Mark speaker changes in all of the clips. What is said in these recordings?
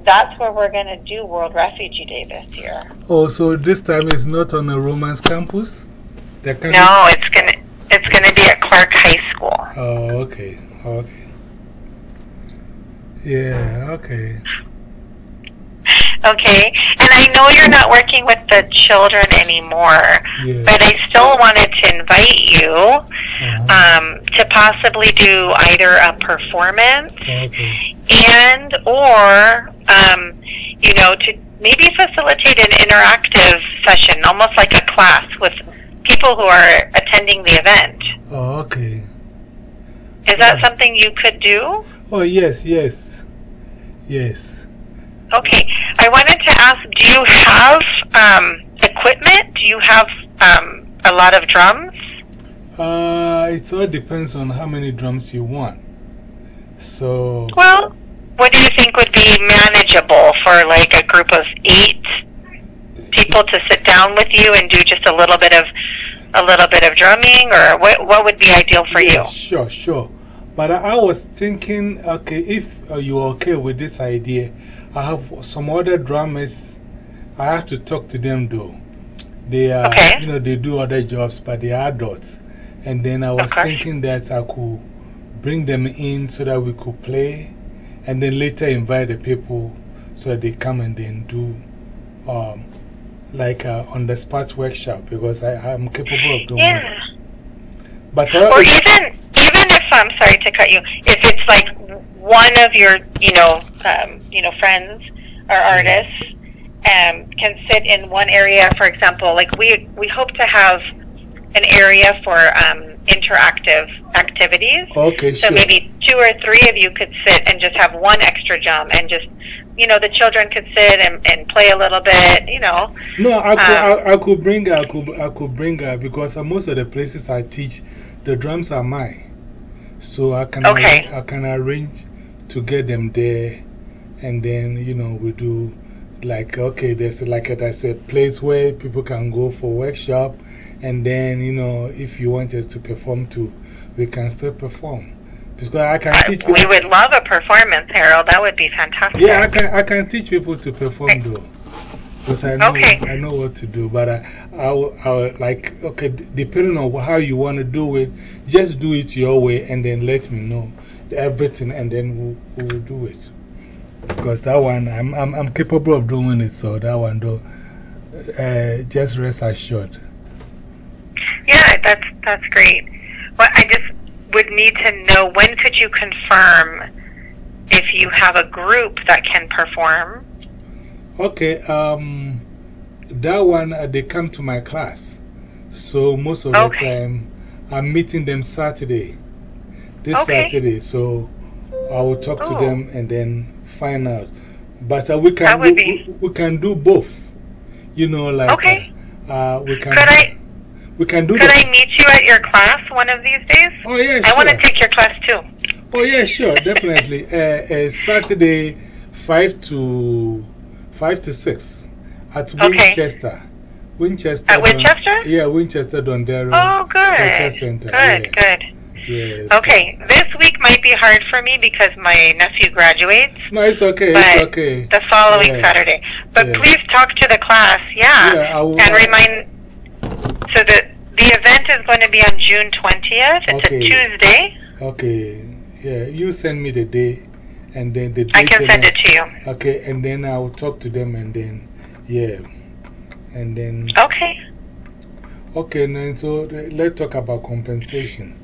Speaker 1: that's where we're going to do World Refugee Day this year.
Speaker 2: Oh, so this time it's not on a Romance campus?
Speaker 1: No, it's gonna be at Clark High School.
Speaker 2: Oh, okay. Okay. Yeah, okay.
Speaker 1: Okay, and I know you're not working with the children anymore,
Speaker 2: Yeah.
Speaker 1: but I still wanted to invite you to possibly do either a performance and or to maybe facilitate an interactive session, almost like a class with people who are attending the event.
Speaker 2: Oh, okay.
Speaker 1: Is that something you could do?
Speaker 2: Oh, yes, yes. Yes.
Speaker 1: Okay. I wanted to ask, do you have equipment? Do you have a lot of drums?
Speaker 2: It all depends on how many drums you want. So.
Speaker 1: Well, what do you think would be manageable for like a group of 8 people to sit down with you and do just a little bit of drumming, or what would be ideal for you?
Speaker 2: Sure, sure. But I was thinking, okay, if you're okay with this idea, I have some other drummers. I have to talk to them though. They are, they do other jobs, but they are adults. And then I was thinking that I could bring them in so that we could play, and then later invite the people so that they come and then do like on the spot workshop, because I'm capable of doing it. But
Speaker 1: or even if, I'm sorry to cut you, if it's like one of your, friends or artists can sit in one area, for example, like we hope to have an area for interactive activities.
Speaker 2: Okay,
Speaker 1: so maybe 2 or 3 of you could sit and just have one extra drum and just, the children could sit and play a little bit,
Speaker 2: No, I could bring her, I could bring her, because most of the places I teach, the drums are mine. So I can arrange to get them there, and then, we do like, okay, there's a place where people can go for workshop, and then, if you want us to perform too, we can still perform. Because I can teach people.
Speaker 1: We would love a performance, Harold. That would be fantastic.
Speaker 2: Yeah, I can teach people to perform though. Because I know what to do. But I will, like, okay, depending on how you want to do it, just do it your way and then let me know everything, and then we'll do it. Because that one, I'm capable of doing it, so that one, though, just rest assured.
Speaker 1: Yeah, that's great. Well, I just would need to know, when could you confirm if you have a group that can perform?
Speaker 2: Okay, that one, they come to my class. So most of the time, I'm meeting them Saturday. This Saturday, so I will talk to them and then find out. But we can do both. Like we can do.
Speaker 1: Could I meet you at your class one of these days?
Speaker 2: Oh, yeah, sure.
Speaker 1: I want to take your class too.
Speaker 2: Oh, yeah, sure, definitely. Saturday, 5 to 6 at Winchester.
Speaker 1: At Winchester?
Speaker 2: Yeah, Winchester, Dondero.
Speaker 1: Oh, good.
Speaker 2: Culture Center.
Speaker 1: Good.
Speaker 2: Yes.
Speaker 1: Okay, this week might be hard for me because my nephew graduates.
Speaker 2: No, it's okay. It's okay.
Speaker 1: The following Saturday. But please talk to the class, and remind. So the event is going to be on June 20th. It's a Tuesday.
Speaker 2: Okay. Yeah, you send me the day, and then the date.
Speaker 1: I can send it to you.
Speaker 2: Okay, and then I will talk to them, and then, and then.
Speaker 1: Okay.
Speaker 2: Okay, now, so let's talk about compensation.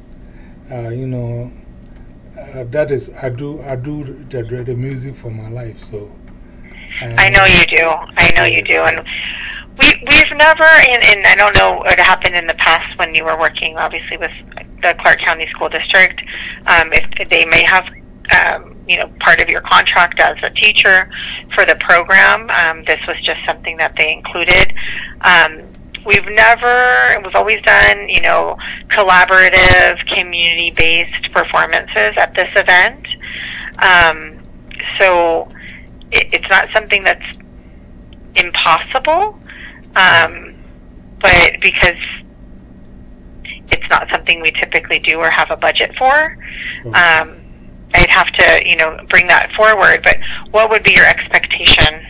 Speaker 2: That is, I do the music for my life, so.
Speaker 1: I know you do. I know you do. And we've never, and I don't know what happened in the past when you were working, obviously, with the Clark County School District, if they may have, part of your contract as a teacher for the program. This was just something that they included. We've always done, collaborative, community-based performances at this event. So it's not something that's impossible, but because it's not something we typically do or have a budget for. And I'd have to, bring that forward. But what would be your expectation?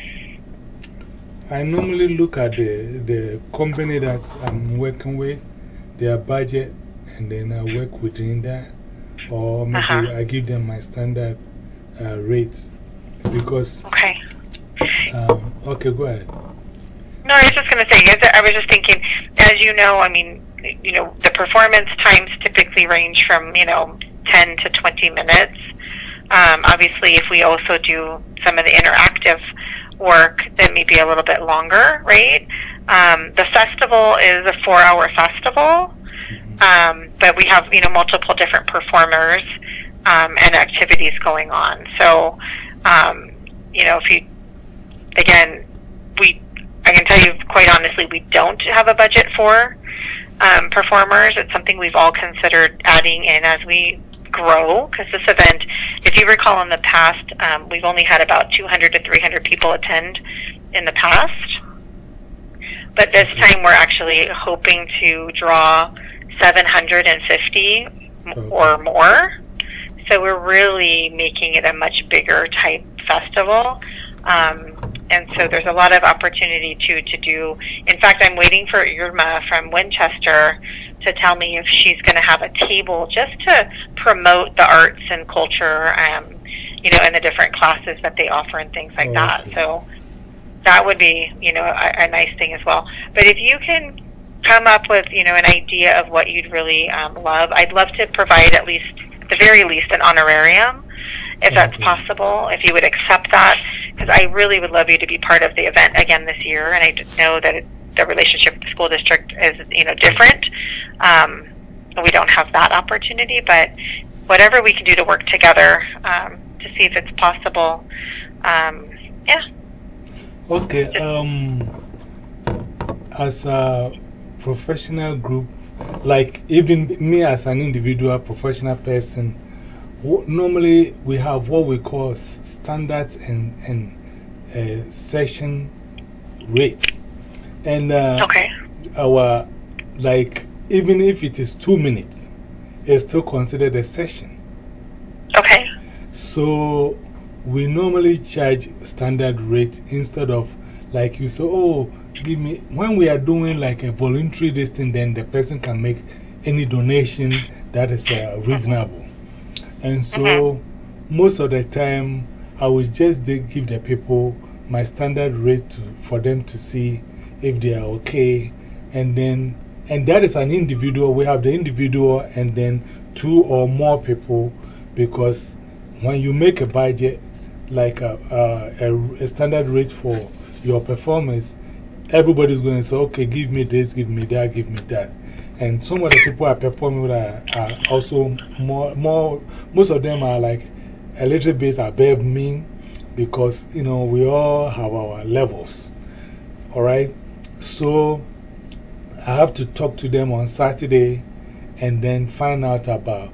Speaker 2: I normally look at the company that I'm working with, their budget, and then I work within that. Or maybe I give them my standard rates. Because.
Speaker 1: Okay.
Speaker 2: Okay, go ahead.
Speaker 1: No, I was just going to say, I was just thinking, as you know, I mean, the performance times typically range from, 10 to 20 minutes. Obviously, if we also do some of the interactive work, then maybe a little bit longer, right? The festival is a 4-hour festival, but we have, multiple different performers and activities going on. So, if you, again, I can tell you quite honestly, we don't have a budget for performers. It's something we've all considered adding in as we grow, because this event, if you recall in the past, we've only had about 200 to 300 people attend in the past. But this time we're actually hoping to draw 750 or more. So we're really making it a much bigger type festival. And so there's a lot of opportunity to do. In fact, I'm waiting for Irma from Winchester to tell me if she's going to have a table just to promote the arts and culture, and the different classes that they offer and things like that. So that would be, a nice thing as well. But if you can come up with, an idea of what you'd really love, I'd love to provide at the very least, an honorarium, if that's possible, if you would accept that, because I really would love you to be part of the event again this year, and I just know that the relationship with the school district is, different. We don't have that opportunity, but whatever we can do to work together to see if it's possible, yeah.
Speaker 2: Okay, as a professional group, like even me as an individual professional person, normally we have what we call standards and session rates. And our, like, even if it is 2 minutes, it's still considered a session.
Speaker 1: Okay.
Speaker 2: So we normally charge standard rate instead of, like you say, oh, give me, when we are doing like a voluntary this thing, then the person can make any donation that is reasonable. And so most of the time, I will just give the people my standard rate for them to see if they are okay. And that is an individual. We have the individual and then 2 or more people, because when you make a budget, like a standard rate for your performance, everybody's going to say, okay, give me this, give me that, give me that. And some of the people are performing are also most of them are like a little bit above me, because, we all have our levels. All right. So I have to talk to them on Saturday and then find out about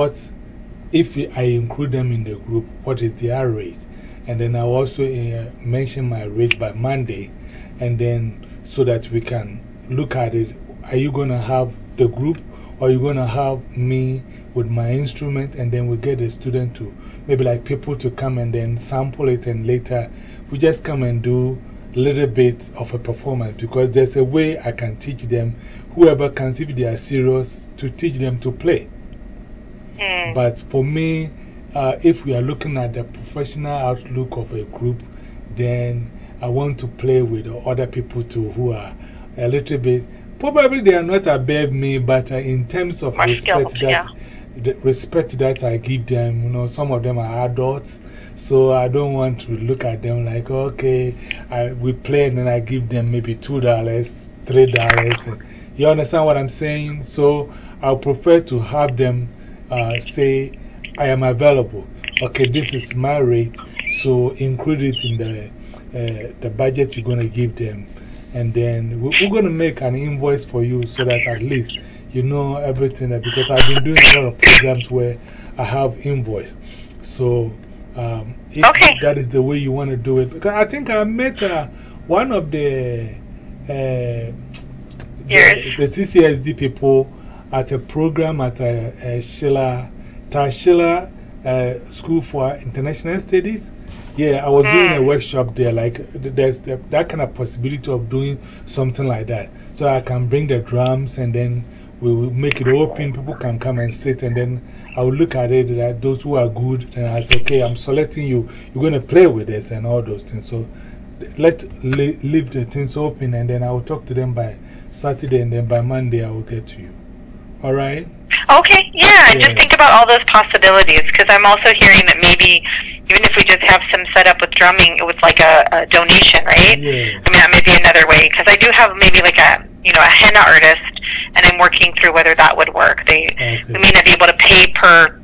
Speaker 2: if I include them in the group, what is their rate. And then I'll also mention my rate by Monday, and then so that we can look at it. Are you going to have the group, or are you going to have me with my instrument, and then we get the student to, maybe like people to come and then sample it, and later we just come and do a little bit of a performance, because there's a way I can teach them, whoever can, if they are serious, to teach them to play. But for me, if we are looking at the professional outlook of a group, then I want to play with other people too who are a little bit, probably they are not above me, but in terms of respect, the respect that I give them, some of them are adults, so I don't want to look at them like, okay, we play and then I give them maybe $2, $3. And you understand what I'm saying? So I prefer to have them say, I am available. Okay, this is my rate, so include it in the budget you're going to give them. And then we're going to make an invoice for you so that at least you know everything. Because I've been doing a lot of programs where I have invoice. So if that is the way you want to do it. Because I think I met one of the CCSD people at a program at Tashila School for International Studies. Yeah, I was doing a workshop there. Like, there's that kind of possibility of doing something like that. So I can bring the drums and then we will make it open. People can come and sit, and then I will look at it. That those who are good, then I say, okay, I'm selecting you. You're going to play with this and all those things. So leave the things open, and then I will talk to them by Saturday, and then by Monday I will get to you. All right?
Speaker 1: Okay, yeah, just think about all those possibilities, because I'm also hearing that maybe even if we just have some set up with drumming with like a donation, right?
Speaker 2: Yeah.
Speaker 1: I mean, that may be another way, because I do have maybe like a henna artist, and I'm working through whether that would work. We may not be able to pay per,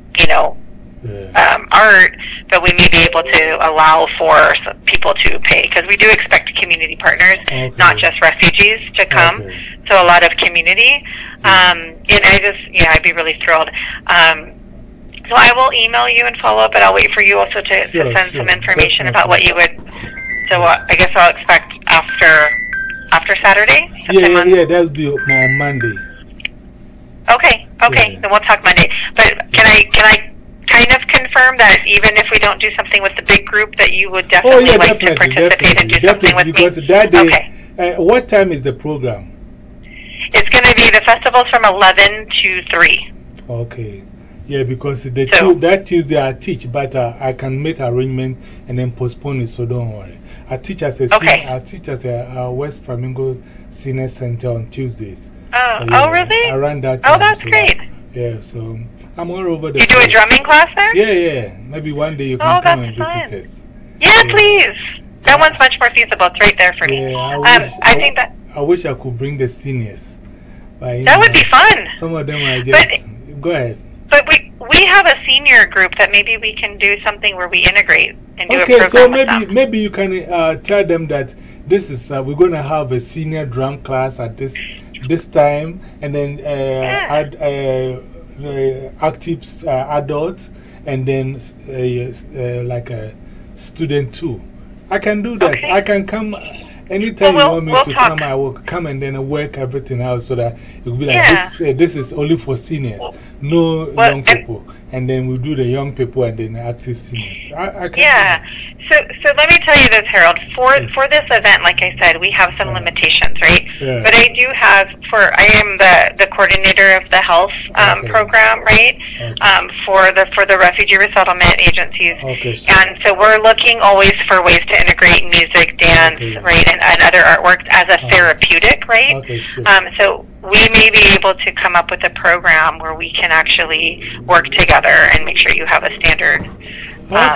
Speaker 1: art, but we may be able to allow for people to pay, because we do expect community partners, not just refugees, to come. So a lot of community. And I'd be really thrilled. So I will email you and follow up, but I'll wait for you also to send some information about what you would. So I guess I'll expect after Saturday?
Speaker 2: Yeah, that'll be on Monday.
Speaker 1: Okay, then we'll talk Monday. But can I kind of confirm that even if we don't do something with the big group, that you would definitely to participate and do something with me?
Speaker 2: Because that day, what time is the program?
Speaker 1: It's going to be, the festival's from 11 to 3.
Speaker 2: Okay. Yeah, because that Tuesday I teach, but I can make arrangement and then postpone it, so don't worry. I teach as a West Flamingo Senior Center on Tuesdays.
Speaker 1: Oh, really?
Speaker 2: Around that time.
Speaker 1: Oh, that's great.
Speaker 2: Yeah, so I'm all over the
Speaker 1: place. Do you do a drumming class there?
Speaker 2: Yeah. Maybe one day you can come and visit us.
Speaker 1: Yeah, please. That one's much more feasible. It's right there for me.
Speaker 2: I wish I could bring the seniors.
Speaker 1: That would be fun.
Speaker 2: Some of them are just. Go ahead.
Speaker 1: But we have a senior group that maybe we can do something where we integrate and do a program.
Speaker 2: Okay, so maybe you can tell them that this is we're going to have a senior drum class at this time, and then add active adults, and then like a student too. I can do that. I can come. Anytime you want me to come, I will come and then work everything out so that it will be like this is only for seniors, no young people. And then we'll do the young people and then active seniors. I can
Speaker 1: So let me tell you this, Harold. For this event, like I said, we have some limitations, right?
Speaker 2: Yeah.
Speaker 1: But I do have, I am the coordinator of the health program, right? For the refugee resettlement agencies. And so we're looking always for ways to integrate music, dance, right, and other artwork as a therapeutic, right? So we may be able to come up with a program where we can actually work together and make sure you have a standard class.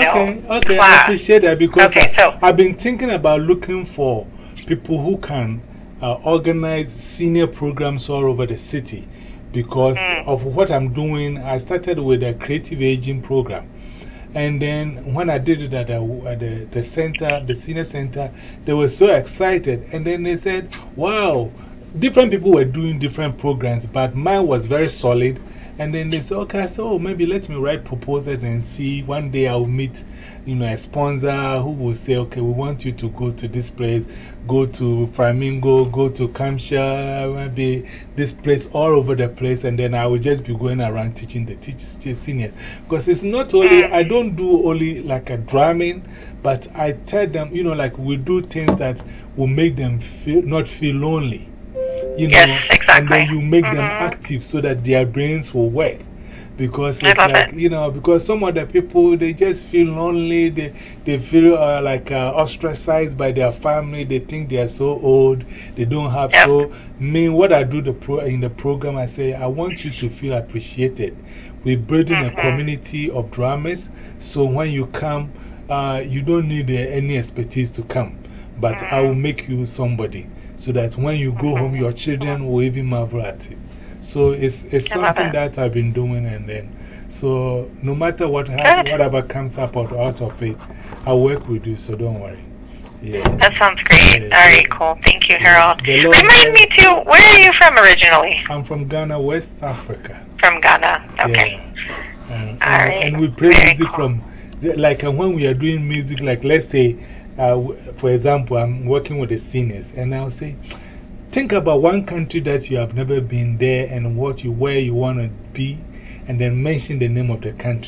Speaker 2: I appreciate that, because I've been thinking about looking for people who can organize senior programs all over the city. Because of what I'm doing, I started with a creative aging program. And then when I did it at the center, the senior center, they were so excited. And then they said, wow, different people were doing different programs, but mine was very solid. And then they said, okay, so maybe let me write proposals and see. One day I'll meet, a sponsor who will say, okay, we want you to go to this place, go to Flamingo, go to Kamsha, maybe this place, all over the place. And then I will just be going around teaching the seniors. Because it's not only, I don't do only like a drumming, but I tell them, like we do things that will make them not feel lonely.
Speaker 1: Yes, exactly.
Speaker 2: And then you make them active so that their brains will work. Because it's like, because some of the people, they just feel lonely, they feel like ostracized by their family, they think they are so old, they don't have. So, what I do in the program, I say, I want you to feel appreciated. We're building a community of drummers, so when you come, you don't need any expertise to come, but I will make you somebody. So that when you go home, your children will even marvel at it. So it's something that I've been doing, and then, so no matter whatever comes up out of it, I'll work with you, so don't worry. Yeah.
Speaker 1: That sounds great. All right, cool. Thank you, Harold. Remind me too, where are you from originally?
Speaker 2: I'm from Ghana, West Africa.
Speaker 1: From Ghana, okay.
Speaker 2: Yeah. And we play music from, like when we are doing music, like let's say, for example, I'm working with the seniors, and I'll say, think about one country that you have never been there and where you want to be, and then mention the name of the country.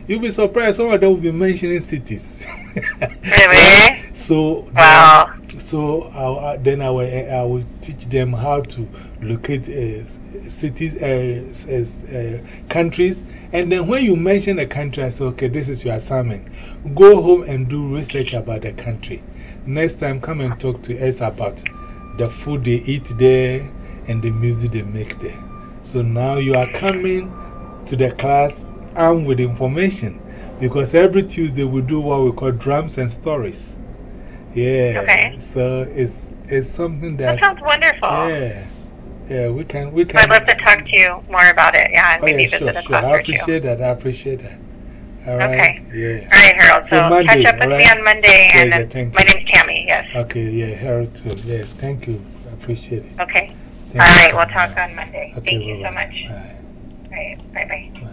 Speaker 2: You'll be surprised, some of them will be mentioning cities.
Speaker 1: Really?
Speaker 2: So,
Speaker 1: wow.
Speaker 2: Then I will teach them how to locate cities, countries. And then when you mention a country, I say, okay, this is your assignment. Go home and do research about the country. Next time, come and talk to us about the food they eat there and the music they make there. So now you are coming to the class armed with information. Because every Tuesday we do what we call drums and stories. Yeah.
Speaker 1: Okay.
Speaker 2: So it's something that.
Speaker 1: That sounds wonderful.
Speaker 2: Yeah. Yeah, we can.
Speaker 1: I'd love to talk to you more about it. Yeah, and maybe visit a class
Speaker 2: I
Speaker 1: or two.
Speaker 2: appreciate that. I appreciate that. All right.
Speaker 1: Okay.
Speaker 2: Yeah.
Speaker 1: All right, Harold. So
Speaker 2: Monday,
Speaker 1: catch up with me on Monday.
Speaker 2: Yeah,
Speaker 1: and then
Speaker 2: thank
Speaker 1: my
Speaker 2: you.
Speaker 1: name's Tammy, yes.
Speaker 2: Okay, yeah, Harold too. Yeah, thank you. I appreciate it.
Speaker 1: Okay.
Speaker 2: Thank
Speaker 1: All right,
Speaker 2: you.
Speaker 1: we'll talk on Monday.
Speaker 2: Okay,
Speaker 1: Thank you so much.
Speaker 2: Bye.
Speaker 1: All right, bye-bye.
Speaker 2: Bye.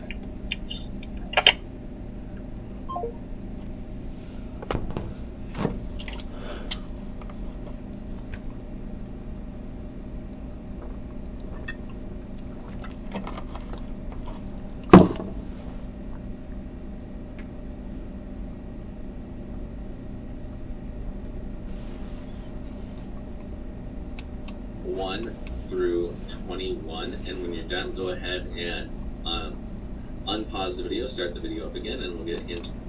Speaker 3: Through 21, and when you're done, go ahead and unpause the video, start the video up again, and we'll get into